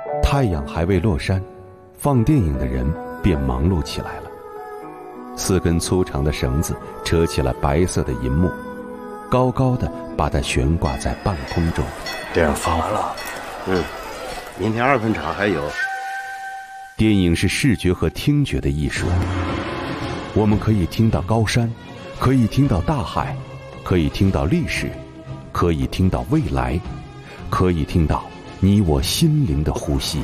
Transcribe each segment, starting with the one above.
太阳还未落山，放电影的人便忙碌起来了。4根粗长的绳子扯起了白色的银幕，高高的把它悬挂在半空中。 电影放完了，明天2分场还有。 电影是视觉和听觉的艺术，我们可以听到高山，可以听到大海，可以听到历史，可以听到未来，可以听到你我心灵的呼吸。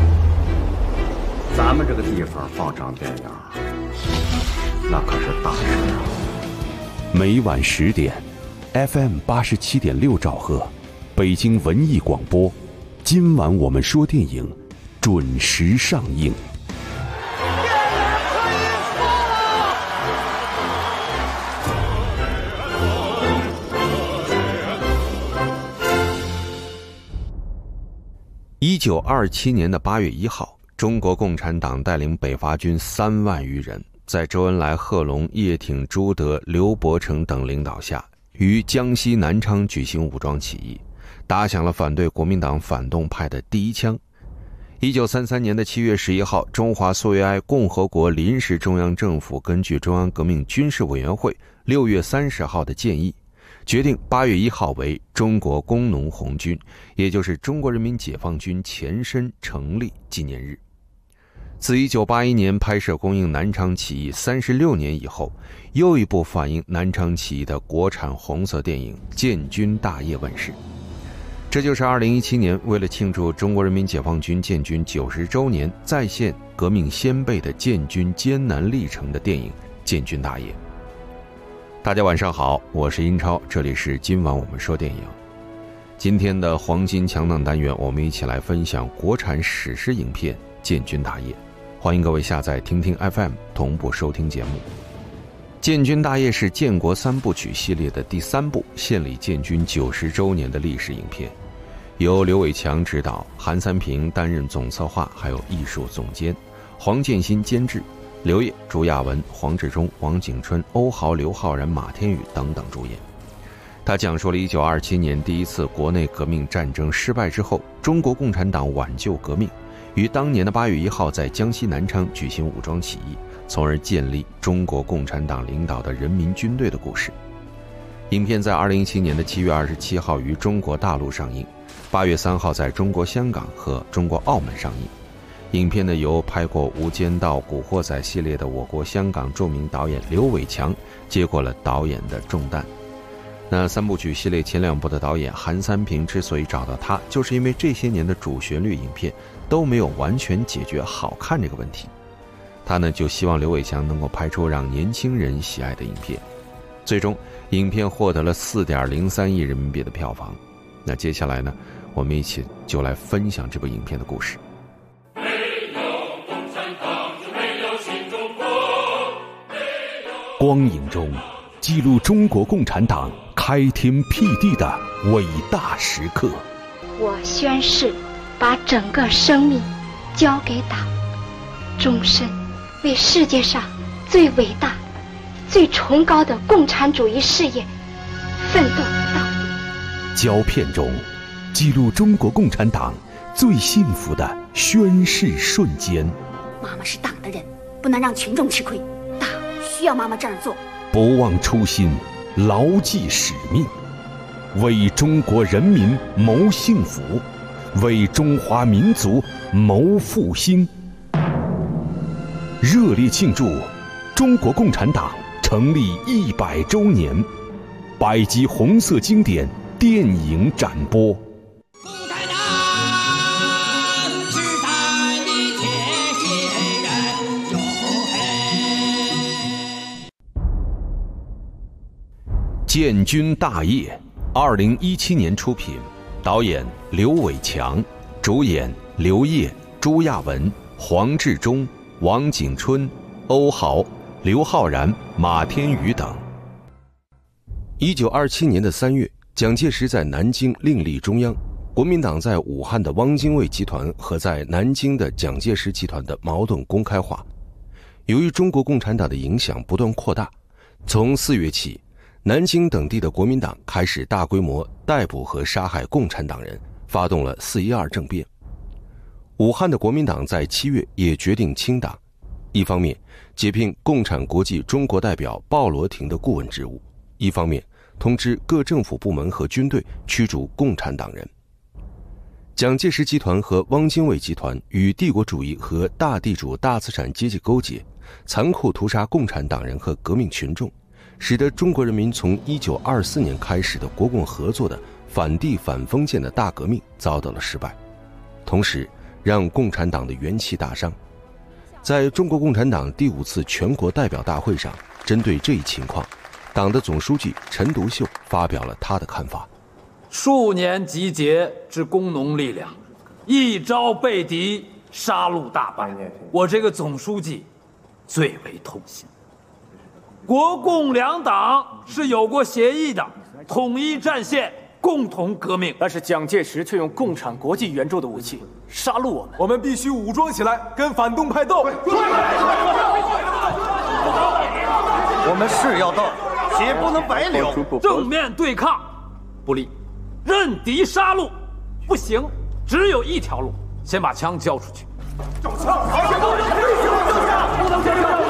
咱们这个地方放场电影，那可是大事啊！ 每晚10点 ，FM 87.6兆赫，北京文艺广播。今晚我们说电影，准时上映。1927年的8月1号，中国共产党带领北伐军3万余人，在周恩来、贺龙、叶挺、朱德、刘伯承等领导下，于江西南昌举行武装起义，打响了反对国民党反动派的第一枪。1933年的7月11号，中华苏维埃共和国临时中央政府根据中央革命军事委员会6月30号的建议，决定8月1号为中国工农红军，也就是中国人民解放军前身成立纪念日。自1981年拍摄公映南昌起义36年以后，又一部反映南昌起义的国产红色电影《建军大业》问世。这就是2017年为了庆祝中国人民解放军建军90周年，再现革命先辈的建军艰难历程的电影《建军大业》。大家晚上好，我是英超，这里是今晚我们说电影。今天的黄金强档单元，我们一起来分享国产史诗影片《建军大业》，欢迎各位下载听听 FM 同步收听节目。《建军大业》是建国3部曲系列的第3部，献礼建军90周年的历史影片，由刘伟强执导，韩三平担任总策划还有艺术总监，黄建新监制，刘烨、朱亚文、黄志忠、王景春、欧豪、刘昊然、马天宇等等主演。他讲述了1927年第一次国内革命战争失败之后，中国共产党挽救革命，于当年的8月1号在江西南昌举行武装起义，从而建立中国共产党领导的人民军队的故事。影片在2017年的7月27号于中国大陆上映，8月3号在中国香港和中国澳门上映。影片呢由拍过《无间道》《古惑仔》系列的我国香港著名导演刘伟强接过了导演的重担。那3部曲系列前2部的导演韩三平之所以找到他，就是因为这些年的主旋律影片都没有完全解决好看这个问题。他呢就希望刘伟强能够拍出让年轻人喜爱的影片。最终影片获得了4.03亿人民币的票房。那接下来呢，我们一起就来分享这部影片的故事。光影中记录中国共产党开天辟地的伟大时刻。 我宣誓把整个生命交给党，终身为世界上最伟大最崇高的共产主义事业奋斗到底。 胶片中记录中国共产党最幸福的宣誓瞬间。 妈妈是党的人，不能让群众吃亏，党需要妈妈这样做。 不忘初心，牢记使命，为中国人民谋幸福，为中华民族谋复兴。热烈庆祝中国共产党成立100周年，100集红色经典电影展播。 共产党是咱的铁血人，哟嘿！ 建军大业，2017年出品，导演刘伟强，主演刘烨、朱亚文、黄志忠、王景春、欧豪、刘昊然、马天宇等。1927年的3月，蒋介石在南京另立中央，国民党在武汉的汪精卫集团和在南京的蒋介石集团的矛盾公开化。由于中国共产党的影响不断扩大，从4月起，南京等地的国民党开始大规模逮捕和杀害共产党人，发动了412政变。 武汉的国民党在7月也决定清党，一方面解聘共产国际中国代表鲍罗廷的顾问职务，一方面通知各政府部门和军队驱逐共产党人。蒋介石集团和汪精卫集团与帝国主义和大地主大资产阶级勾结，残酷屠杀共产党人和革命群众，使得中国人民从1924年开始的国共合作的反帝反封建的大革命遭到了失败，同时让共产党的元气大伤。在中国共产党第5次全国代表大会上，针对这一情况，党的总书记陈独秀发表了他的看法。 数年集结之工农力量，一朝被敌，杀戮大败，我这个总书记最为痛心。国共两党是有过协议的，统一战线，共同革命。 但是蒋介石却用共产国际援助的武器杀戮我们， 我们必须武装起来，跟反动派斗。 我们是要斗，血不能白流。 正面对抗不利，任敌杀戮不行，只有一条路，先把枪交出去。 交枪！不能交枪！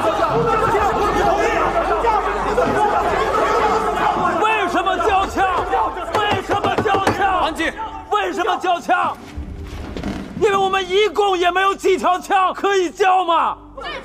为什么交枪？为什么交枪？ 安静！ 为什么交枪？因为我们一共也没有几条枪可以交嘛。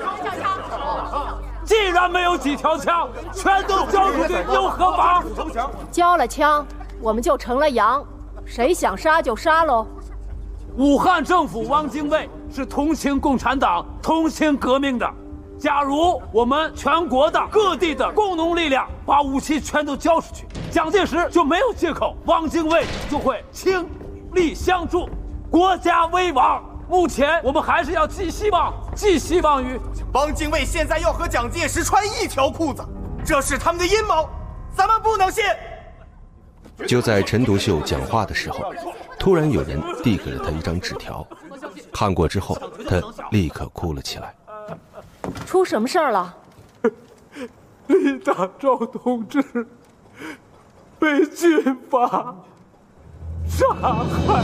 既然没有几条枪，全都交出去又何妨？ 交了枪，我们就成了羊，谁想杀就杀喽。 武汉政府汪精卫是同情共产党、同情革命的。假如我们全国的各地的工农力量把武器全都交出去，蒋介石就没有借口，汪精卫就会倾力相助，国家危亡。目前我们还是要寄希望于汪精卫现在要和蒋介石穿一条裤子，这是他们的阴谋，咱们不能信。 就在陈独秀讲话的时候，突然有人递给了他一张纸条，看过之后，他立刻哭了起来。 出什么事儿了？ 李大钊同志被军阀杀害。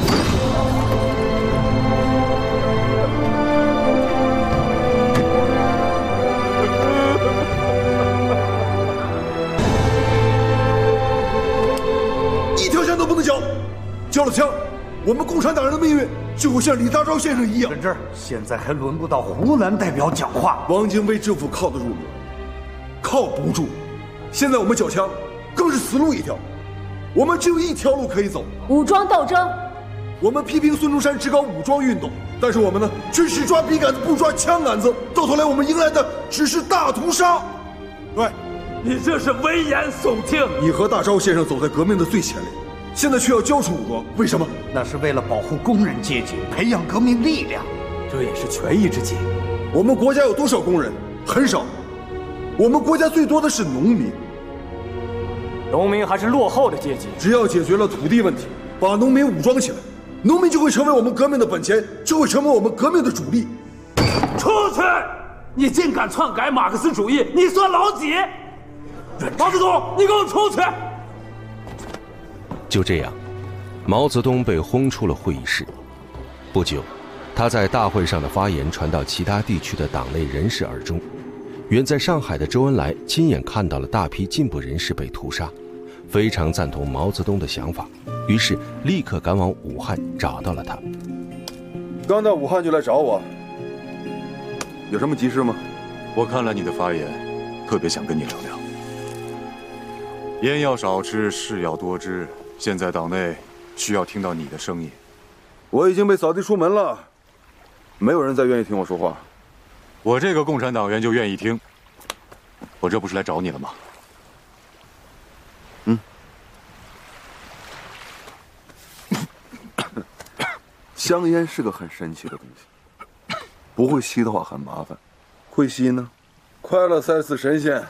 一条枪都不能交，交了枪，我们共产党人的命运就会像李大钊先生一样。 陈志，现在还轮不到湖南代表讲话。 汪精卫政府靠得住吗？靠不住。现在我们缴枪，更是死路一条。我们只有一条路可以走： 武装斗争。 我们批评孙中山只搞武装运动，但是我们呢，却只抓笔杆子不抓枪杆子，到头来我们迎来的只是大屠杀。对， 你这是危言耸听。 你和大钊先生走在革命的最前列，现在却要交出武装，为什么？ 那是为了保护工人阶级，培养革命力量， 这也是权宜之计。 我们国家有多少工人？很少。我们国家最多的是农民。 农民还是落后的阶级。 只要解决了土地问题，把农民武装起来，农民就会成为我们革命的本钱，就会成为我们革命的主力。 出去！你竟敢篡改马克思主义，你算老几？毛泽东，你给我出去！ 就这样，毛泽东被轰出了会议室。不久，他在大会上的发言传到其他地区的党内人士耳中。远在上海的周恩来亲眼看到了大批进步人士被屠杀，非常赞同毛泽东的想法，于是立刻赶往武汉找到了他。 刚到武汉就来找我，有什么急事吗？ 我看了你的发言，特别想跟你聊聊。烟要少吃，事要多知。现在党内需要听到你的声音。 我已经被扫地出门了，没有人再愿意听我说话。 我这个共产党员就愿意听。我这不是来找你了吗？ 香烟是个很神奇的东西，不会吸的话很麻烦，会吸呢，快乐赛似神仙。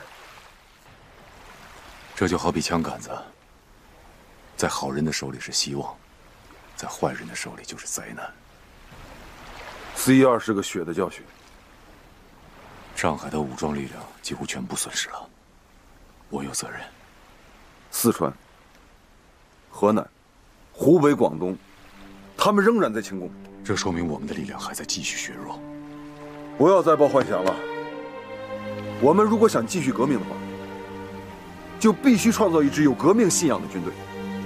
这就好比枪杆子，在好人的手里是希望，在坏人的手里就是灾难。 4.12是个血的教训。 上海的武装力量几乎全部损失了，我有责任。 四川、河南、湖北、广东，他们仍然在清攻， 这说明我们的力量还在继续削弱。 不要再抱幻想了。我们如果想继续革命的话，就必须创造一支有革命信仰的军队。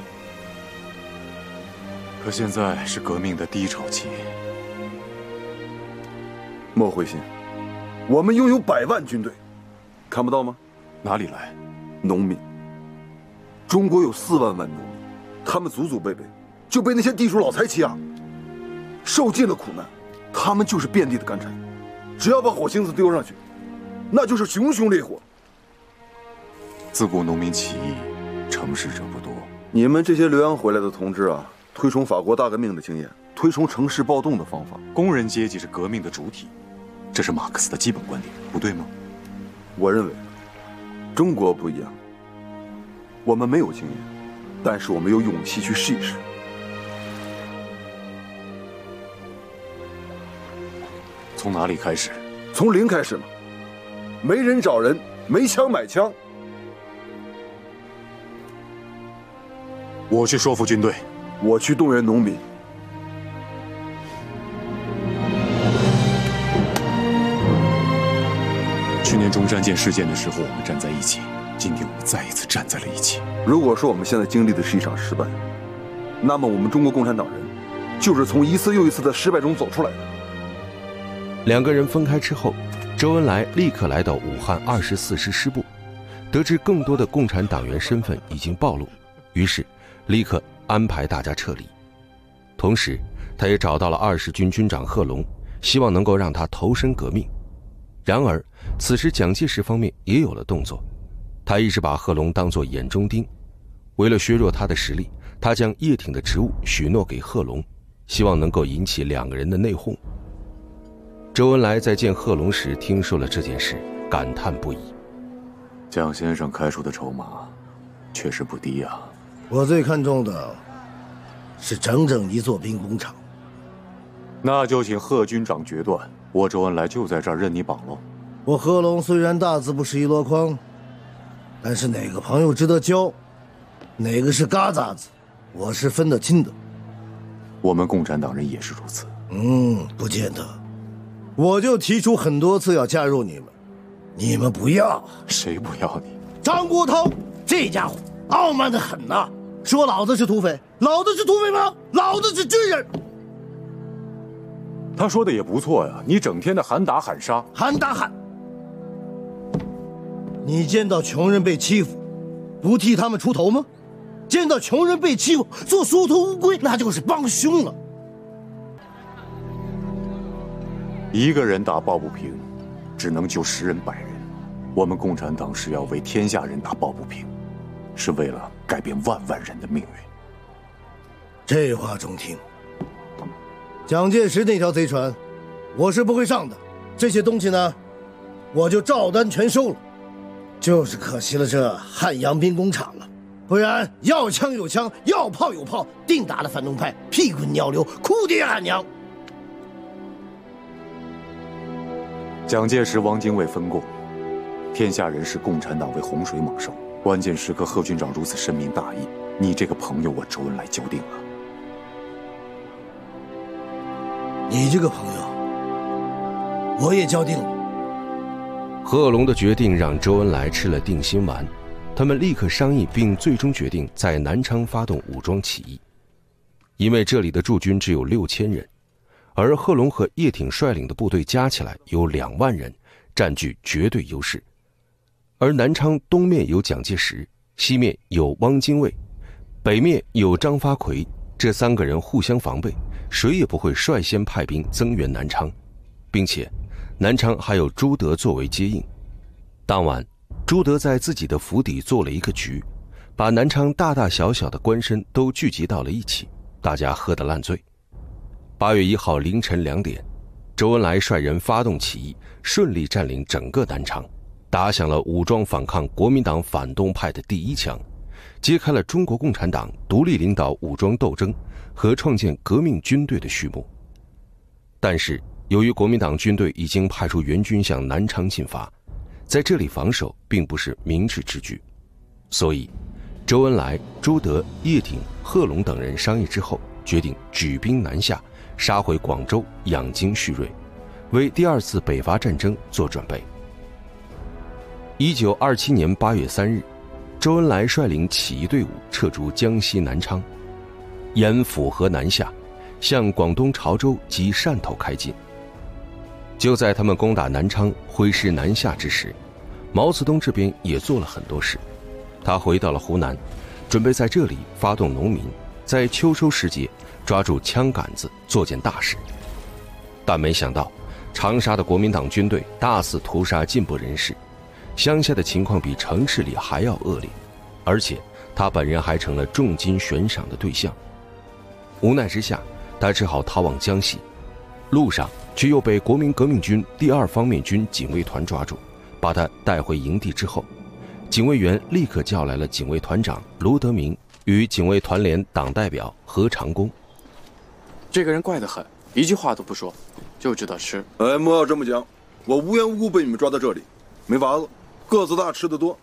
可现在是革命的低潮期。 莫灰心，我们拥有100万军队，看不到吗？ 哪里来？ 农民。中国有4万农民，他们祖祖辈辈就被那些地主老财欺压，受尽了苦难，他们就是遍地的干柴，只要把火星子丢上去，那就是熊熊烈火。 自古农民起义，成事者不多。 你们这些留洋回来的同志啊，推崇法国大革命的经验，推崇城市暴动的方法。 工人阶级是革命的主体，这是马克思的基本观点，不对吗？ 我认为，中国不一样，我们没有经验，但是我们有勇气去试一试。 从哪里开始？ 从零开始嘛，没人找人，没枪买枪。 我去说服军队， 我去动员农民。 去年中山舰事件的时候，我们站在一起，今天我们再一次站在了一起。 如果说我们现在经历的是一场失败，那么我们中国共产党人就是从一次又一次的失败中走出来的。 2个人分开之后，周恩来立刻来到武汉24师师部，得知更多的共产党员身份已经暴露，于是立刻安排大家撤离。同时他也找到了20军军长贺龙，希望能够让他投身革命。然而此时蒋介石方面也有了动作，他一直把贺龙当作眼中钉，为了削弱他的实力，他将叶挺的职务许诺给贺龙，希望能够引起2个人的内讧。周恩来在见贺龙时听说了这件事，感叹不已。 蒋先生开出的筹码确实不低啊。 我最看重的是整整1座兵工厂。 那就请贺军长决断，我周恩来就在这儿任你绑喽。 我贺龙虽然大字不识一箩筐，但是哪个朋友值得交，哪个是嘎杂子，我是分得清的。 我们共产党人也是如此。 不见得。我就提出很多次要加入你们，你们不要。 谁不要你？ 张国焘这家伙傲慢得很呐，说老子是土匪，老子是土匪吗？老子是军人。 他说的也不错呀，你整天的喊打喊杀， 喊打喊。你见到穷人被欺负，不替他们出头吗？见到穷人被欺负，做缩头乌龟，那就是帮凶了。 一个人打抱不平，只能救10人100人。我们共产党是要为天下人打抱不平，是为了改变万万人的命运。 这话中听。蒋介石那条贼船，我是不会上的。这些东西呢，我就照单全收了。就是可惜了这汉阳兵工厂了，不然要枪有枪，要炮有炮，定打了反动派屁滚尿流，哭爹喊娘。 蒋介石、汪精卫分共，天下人视共产党为洪水猛兽。关键时刻，贺军长如此深明大义，你这个朋友，我周恩来交定了。 你这个朋友，我也交定了。 贺龙的决定让周恩来吃了定心丸，他们立刻商议，并最终决定在南昌发动武装起义。因为这里的驻军只有6000人，而贺龙和叶挺率领的部队加起来有2万人，占据绝对优势。而南昌东面有蒋介石，西面有汪精卫，北面有张发奎，这3个人互相防备，谁也不会率先派兵增援南昌，并且南昌还有朱德作为接应。当晚，朱德在自己的府邸做了一个局，把南昌大大小小的官绅都聚集到了一起，大家喝得烂醉。8月1号凌晨2点，周恩来率人发动起义，顺利占领整个南昌，打响了武装反抗国民党反动派的第1枪，揭开了中国共产党独立领导武装斗争和创建革命军队的序幕。但是由于国民党军队已经派出援军向南昌进发，在这里防守并不是明智之举，所以周恩来、朱德、叶挺、贺龙等人商议之后，决定举兵南下， 杀回广州，养精蓄锐，为第2次北伐战争做准备。1927年8月3日，周恩来率领起义队伍撤出江西南昌，沿抚河南下，向广东潮州及汕头开进。就在他们攻打南昌、挥师南下之时，毛泽东这边也做了很多事。他回到了湖南，准备在这里发动农民，在秋收时节抓住枪杆子做件大事。但没想到，长沙的国民党军队大肆屠杀进步人士，乡下的情况比城市里还要恶劣，而且他本人还成了重金悬赏的对象。无奈之下，他只好逃往江西，路上却又被国民革命军第2方面军警卫团抓住，把他带回营地之后，警卫员立刻叫来了警卫团长卢德铭与警卫团连党代表何长工。 这个人怪得很，一句话都不说，就知道吃。 莫要这么讲，我无缘无故被你们抓到这里，没法子，个子大吃得多。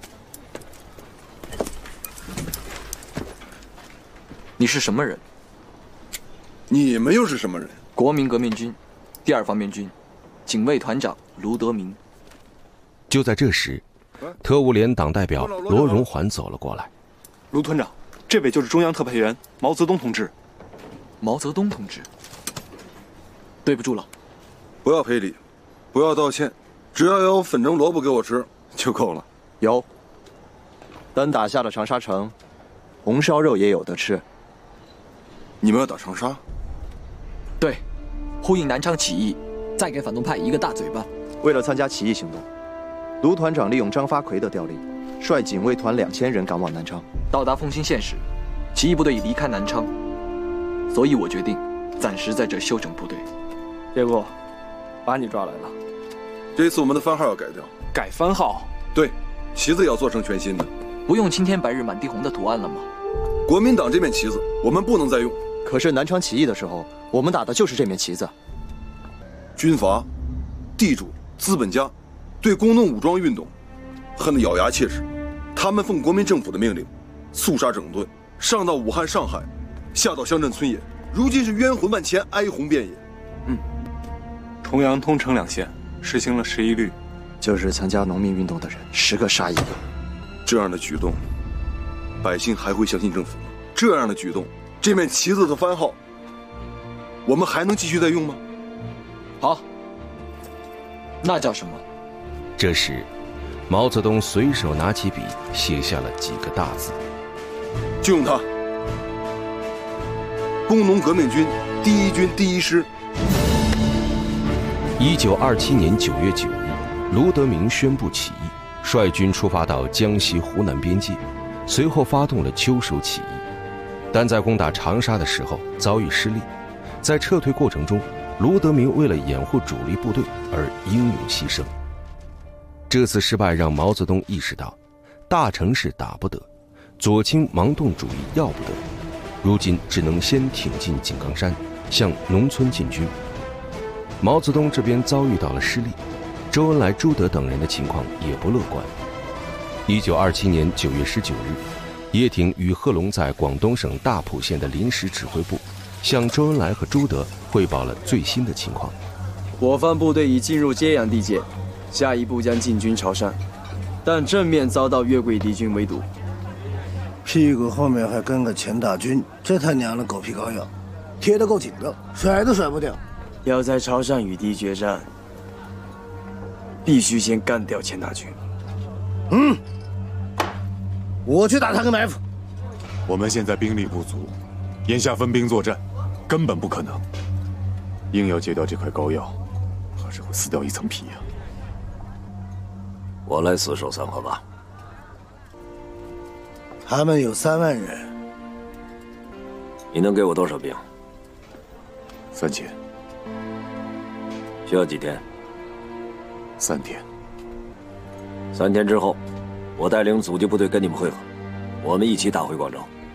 你是什么人？ 你们又是什么人？ 国民革命军第2方面军警卫团长卢德铭。 就在这时，特务连党代表罗荣桓走了过来。 卢团长，这位就是中央特派员毛泽东同志。 毛泽东同志，对不住了。 不要赔礼，不要道歉，只要有粉蒸萝卜给我吃就够了。 有。等打下了长沙城，红烧肉也有得吃。 你们要打长沙？ 对，呼应南昌起义，再给反动派一个大嘴巴。 为了参加起义行动，卢团长利用张发奎的调令，率警卫团2000人赶往南昌。 到达凤新县时，起义部队已离开南昌，所以我决定暂时在这休整部队。 结果，把你抓来了。 这次我们的番号要改掉。 改番号？ 对，旗子要做成全新的。 不用青天白日满地红的图案了吗？ 国民党这面旗子我们不能再用。 可是南昌起义的时候，我们打的就是这面旗子。 军阀、地主、资本家对工农武装运动恨得咬牙切齿，他们奉国民政府的命令，肃杀整顿，上到武汉、上海，下到乡镇村野，如今是冤魂万千，哀鸿遍野。 重阳、通城2县实行了11律， 就是参加农民运动的人10个杀1个。 这样的举动，百姓还会相信政府吗？这样的举动，这面旗子的番号，我们还能继续再用吗？ 好，那叫什么？ 这时，毛泽东随手拿起笔，写下了几个大字： 就用它。工农革命军第1军第1师。 1927年9月9日，卢德铭宣布起义，率军出发到江西湖南边界，随后发动了秋收起义。但在攻打长沙的时候遭遇失利，在撤退过程中，卢德铭为了掩护主力部队而英勇牺牲。这次失败让毛泽东意识到，大城市打不得，左倾盲动主义要不得，如今只能先挺进井冈山，向农村进军。毛泽东这边遭遇到了失利，周恩来、朱德等人的情况也不乐观。1927年9月19日，叶挺与贺龙在广东省大埔县的临时指挥部，向周恩来和朱德汇报了最新的情况。 我方部队已进入揭阳地界，下一步将进军潮汕，但正面遭到粤桂敌军围堵， 屁股后面还跟个钱大军，这他娘的狗皮膏药，贴得够紧的，甩都甩不掉。 要在潮汕与敌决战，必须先干掉钱大军。 我去打他个埋伏。 我们现在兵力不足，眼下分兵作战，根本不可能。硬要戒掉这块膏药，还是会撕掉一层皮呀。 我来死守三河吧。 他们有3万人， 你能给我多少兵 ？3000。 需要几天 ？3天。 3天之后，我带领阻击部队跟你们会合，我们一起打回广州。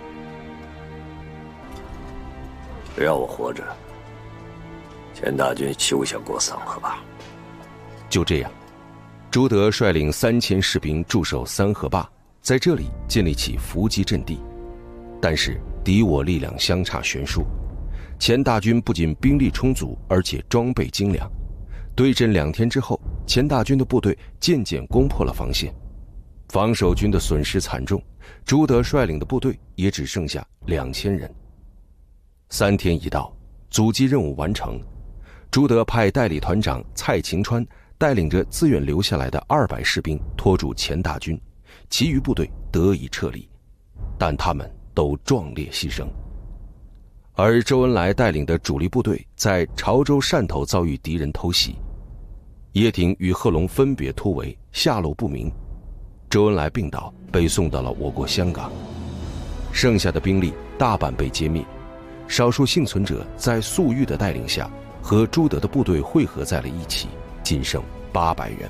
只要我活着，钱大军休想过三河坝。 就这样，朱德率领3000士兵驻守三河坝，在这里建立起伏击阵地。但是敌我力量相差悬殊， 钱大军不仅兵力充足，而且装备精良。对阵2天之后，钱大军的部队渐渐攻破了防线，防守军的损失惨重，朱德率领的部队也只剩下2000人。3天一到，阻击任务完成，朱德派代理团长蔡晴川带领着自愿留下来的200士兵拖住钱大军，其余部队得以撤离，但他们都壮烈牺牲。而周恩来带领的主力部队在潮州汕头遭遇敌人偷袭，叶挺与贺龙分别突围，下落不明。周恩来病倒，被送到了我国香港。剩下的兵力大半被歼灭，少数幸存者在粟裕的带领下和朱德的部队汇合在了一起，仅剩800人。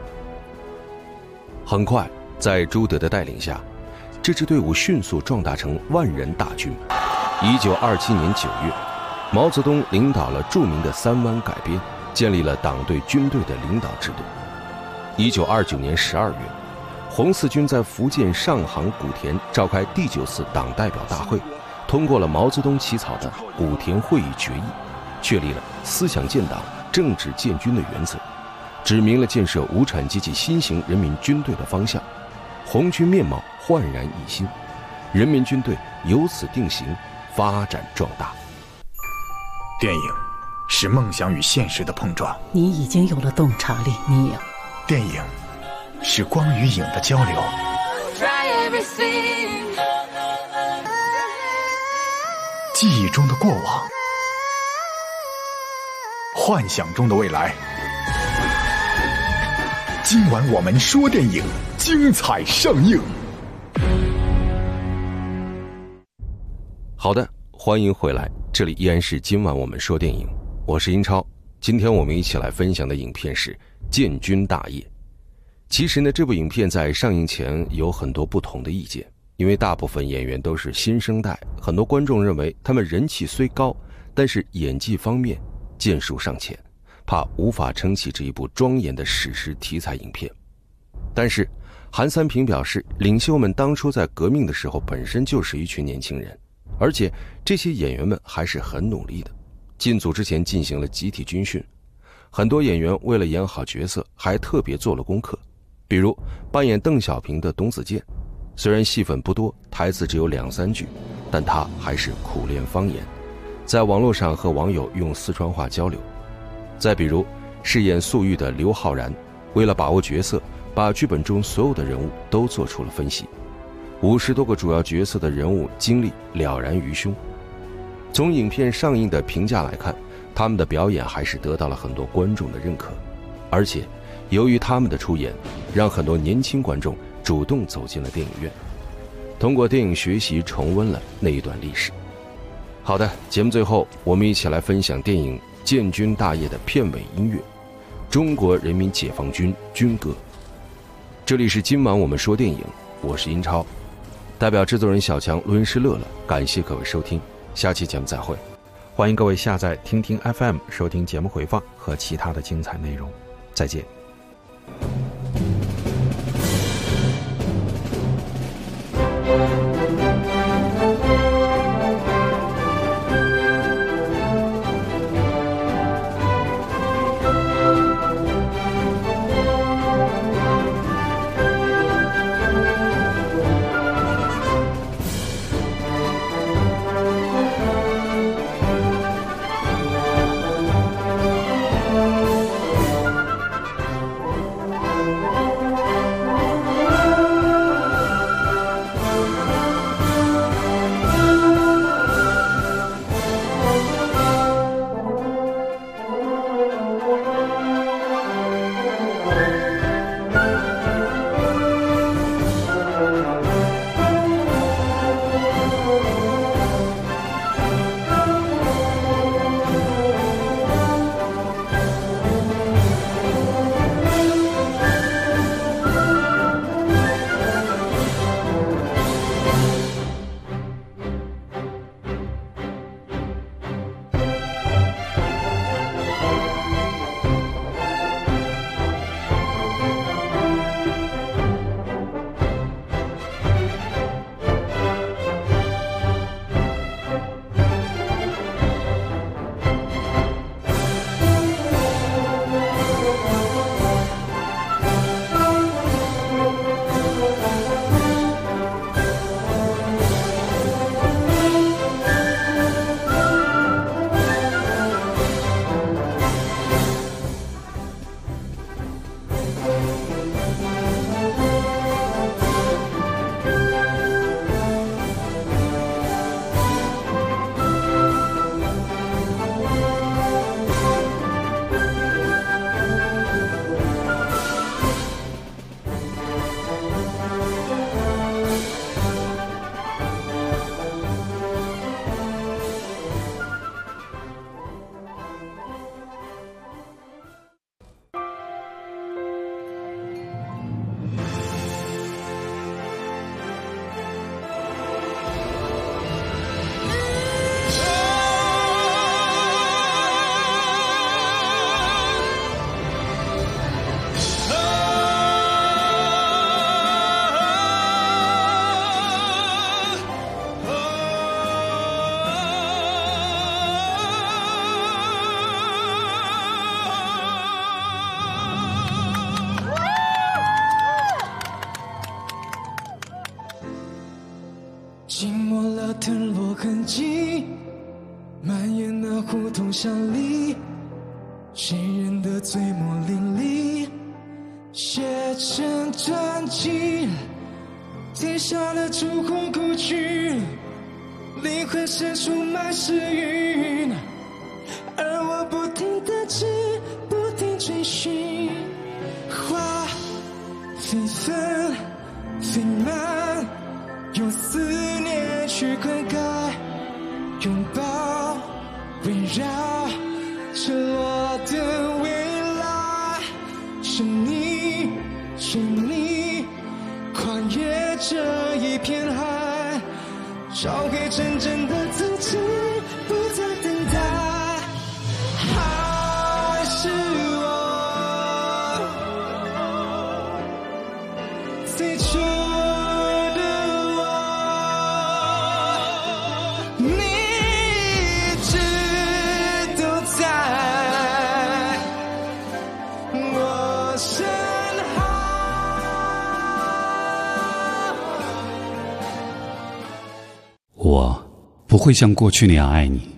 很快，在朱德的带领下，这支队伍迅速壮大成万人大军。1927年9月，毛泽东领导了著名的3湾改编，建立了党对军队的领导制度。1929年12月，红四军在福建上杭古田召开第9次党代表大会，通过了毛泽东起草的古田会议决议，确立了思想建党、政治建军的原则，指明了建设无产阶级新型人民军队的方向。红军面貌焕然一新，人民军队由此定型，发展壮大。 电影是梦想与现实的碰撞， 你已经有了洞察力，你有。 电影是光与影的交流，记忆中的过往，幻想中的未来。今晚我们说电影，精彩上映。 好的，欢迎回来，这里依然是今晚我们说电影，我是英超。今天我们一起来分享的影片是《建军大业》。其实呢，这部影片在上映前有很多不同的意见，因为大部分演员都是新生代，很多观众认为他们人气虽高，但是演技方面见数尚浅，怕无法撑起这一部庄严的史诗题材影片。但是韩三平表示，领袖们当初在革命的时候本身就是一群年轻人，而且这些演员们还是很努力的，进组之前进行了集体军训，很多演员为了演好角色还特别做了功课。比如扮演邓小平的董子健，虽然戏份不多，台词只有2-3句，但他还是苦练方言，在网络上和网友用四川话交流。再比如饰演粟裕的刘昊然，为了把握角色，把剧本中所有的人物都做出了分析，50多个主要角色的人物经历了然于胸。从影片上映的评价来看，他们的表演还是得到了很多观众的认可，而且由于他们的出演，让很多年轻观众主动走进了电影院，通过电影学习重温了那一段历史。好的，节目最后我们一起来分享电影《建军大业》的片尾音乐，中国人民解放军军歌。这里是今晚我们说电影，我是英超，代表制作人小强、录音师乐乐，感谢各位收听，下期节目再会。 欢迎各位下载听听 FM 收听节目回放和其他的精彩内容，再见。 那胡同巷里，谁人的嘴墨淋漓，写成传奇，贴下了朱红故居，灵魂深处满是云，而我不停地吃，不停追寻，花飞纷飞满，用思念去灌溉，拥抱围绕着我的未来，是你是你跨越这一片海，找回真正的自己，不再等待，还是我最初的我，你一直都在我身后。 我不会像过去那样爱你。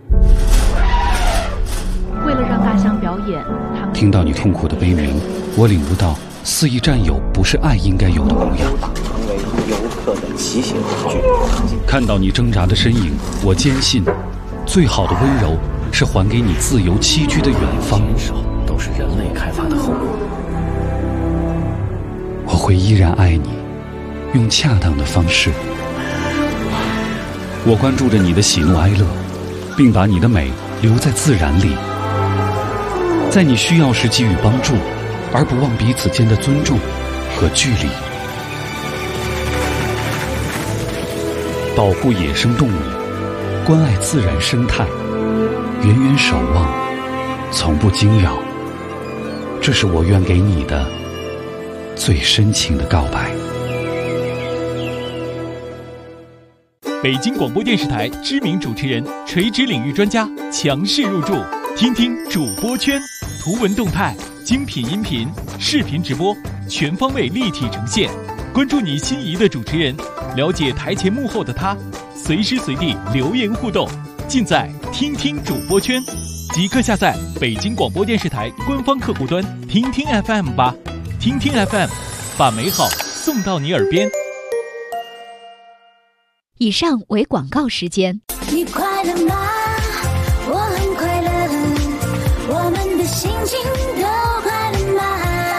为了让大象表演，他们听到你痛苦的悲鸣，我领悟到肆意占有不是爱应该有的模样。 成为游客的骑行工具。 看到你挣扎的身影，我坚信，最好的温柔是还给你自由栖居的远方。 都是人类开发的后果。 我会依然爱你，用恰当的方式。我关注着你的喜怒哀乐，并把你的美留在自然里，在你需要时给予帮助，而不忘彼此间的尊重和距离。保护野生动物，关爱自然生态，远远守望，从不惊扰，这是我愿给你的最深情的告白。 北京广播电视台知名主持人、垂直领域专家强势入驻，听听主播圈，图文动态、精品音频、视频直播，全方位立体呈现。关注你心仪的主持人，了解台前幕后的他，随时随地留言互动，尽在听听主播圈。即刻下载北京广播电视台官方客户端听听 FM 吧，听听 FM， 把美好送到你耳边。 以上为广告时间。 你快乐吗？我很快乐，我们的心情都快乐吗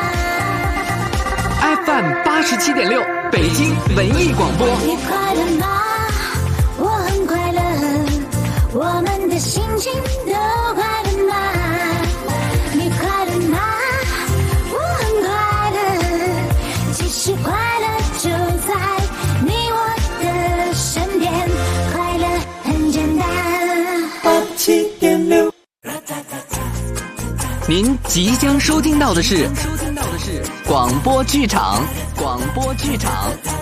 ？FM 87.6，北京文艺广播。 你快乐吗？我很快乐，我们的心情都快乐吗？你快乐吗？我很快乐，其实快乐就在你我的身边，快乐很简单。87.6， 您即将收听到的是广播剧场，广播剧场。